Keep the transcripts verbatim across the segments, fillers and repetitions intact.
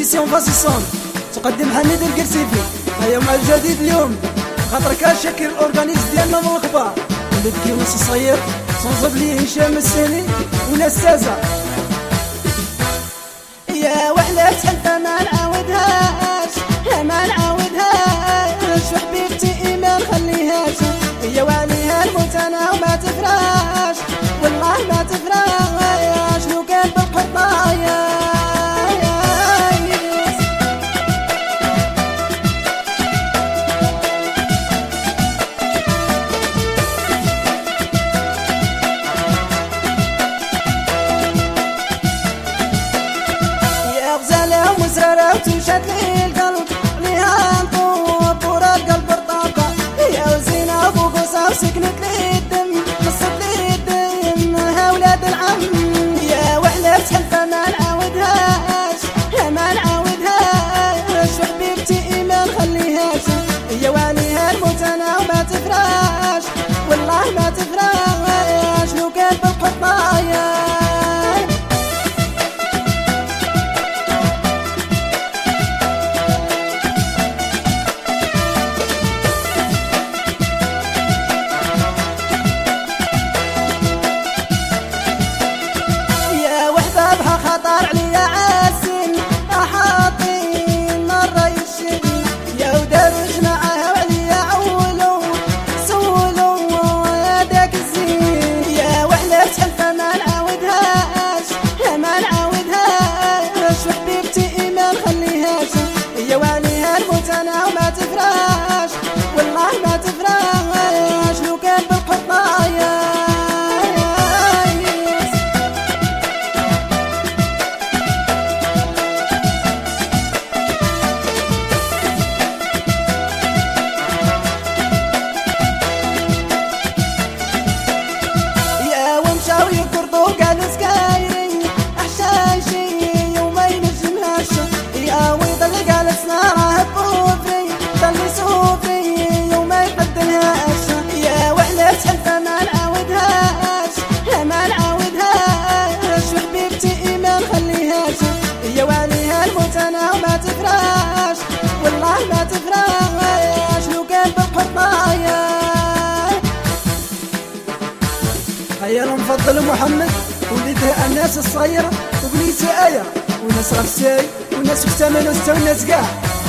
إديسيون فاسيسون تقدم حميد القرسيفي. هيا مع الجديد اليوم خاطر كان شكل الأورغانيز ديالنا من الكبار اللي بكي ونص صغير صنصب ليه هشام السيني ونسازة. يا وحلة حلفة ما نعاودهاش، يا ما نعاودهاش، وحبيبتي ما نخليهاش، هي وعليها الموت انا وما تفراش، والله ما تفراش لو كان بالقرطايا. وتشد لي القلب ليها نطوب ورا القلب رطابة، يا وزينة وبوقوسة وسكنت لي الدم نصت لي الدم ها ولاد العم. يا وحلة حلفة ما نعاودهاش، يا ما نعاودهاش، وحبيبتي ما نخليهاش، هي وعليها الموت انا وما تفراش، والله ما تفراش لو كان بالقطايا. خطر عليا عاسين حاطين الريشين، يا ودرج معاها وعليا عولو سولو هذاك الزين. يا وحلة حلفة ما نعاودهاش، يا ما نعاودهاش، وحبيبتي ما نخليهاش، هي وعليها الموت انا وما تفراش، والله ما تفراش لو كان بالقطايا. قالوا سكايري احشاشي وما ينجمهاش، يا ويضل جالس ناره بوفري ضل سوفري وما يبدلهاش. يا وحلة حلفة ما نعاودهاش، يا ما نعاودهاش، وحبيبتي ما نخليهاش، هي وعليها الموت انا وما تفراش، والله ما تفراش لو كان بالقطايا. هيا المفضل محمد ولدها الناس الصغيرة وبنيتي آية وناس غفساي وناس كتامان وستا وناس قاع.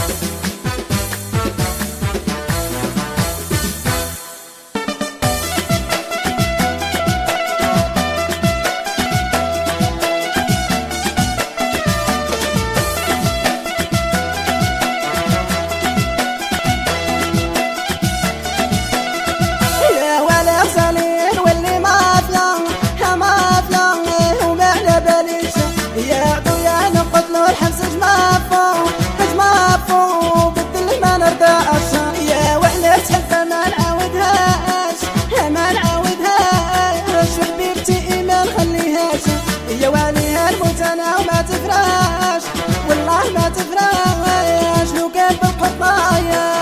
الحبس جمافو جمافو بالدل ما نرضاش. يا وحلة حلفة ما نعاودهاش، يا ما نعاودهاش، وحبيبتي ما نخليهاش، هي وعليها الموت انا وما تفراش، والله ما تفراش لو كان بالقطايا.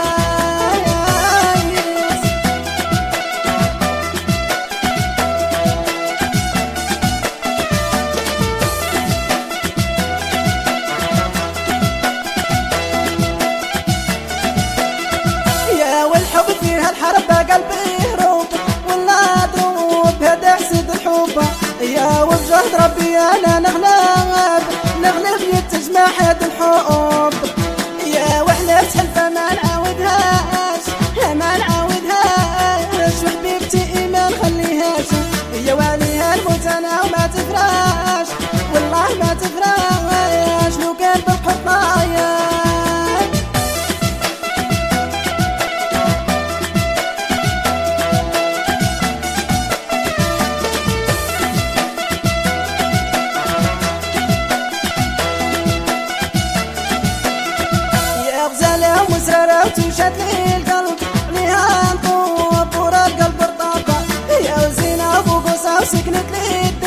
والحب فيها الحرب قلبي هروب ولا ضروب هذا حسد الحب، يا وبجهد ربي انا نغلب نغلب يتجمع حد الحب. يا وحلة حلفة ما نعاودهاش، يا ما نعاودهاش، وحبيبتي ما نخليهاش، هي وعليها الموت انا وما تفراش، والله ما تفراش لو كان بالقطايا. وزرارة وتشد لي القلب ليها نطوب ورا القلب رطابة، يا وزينة وبوقوسة وسكنت لي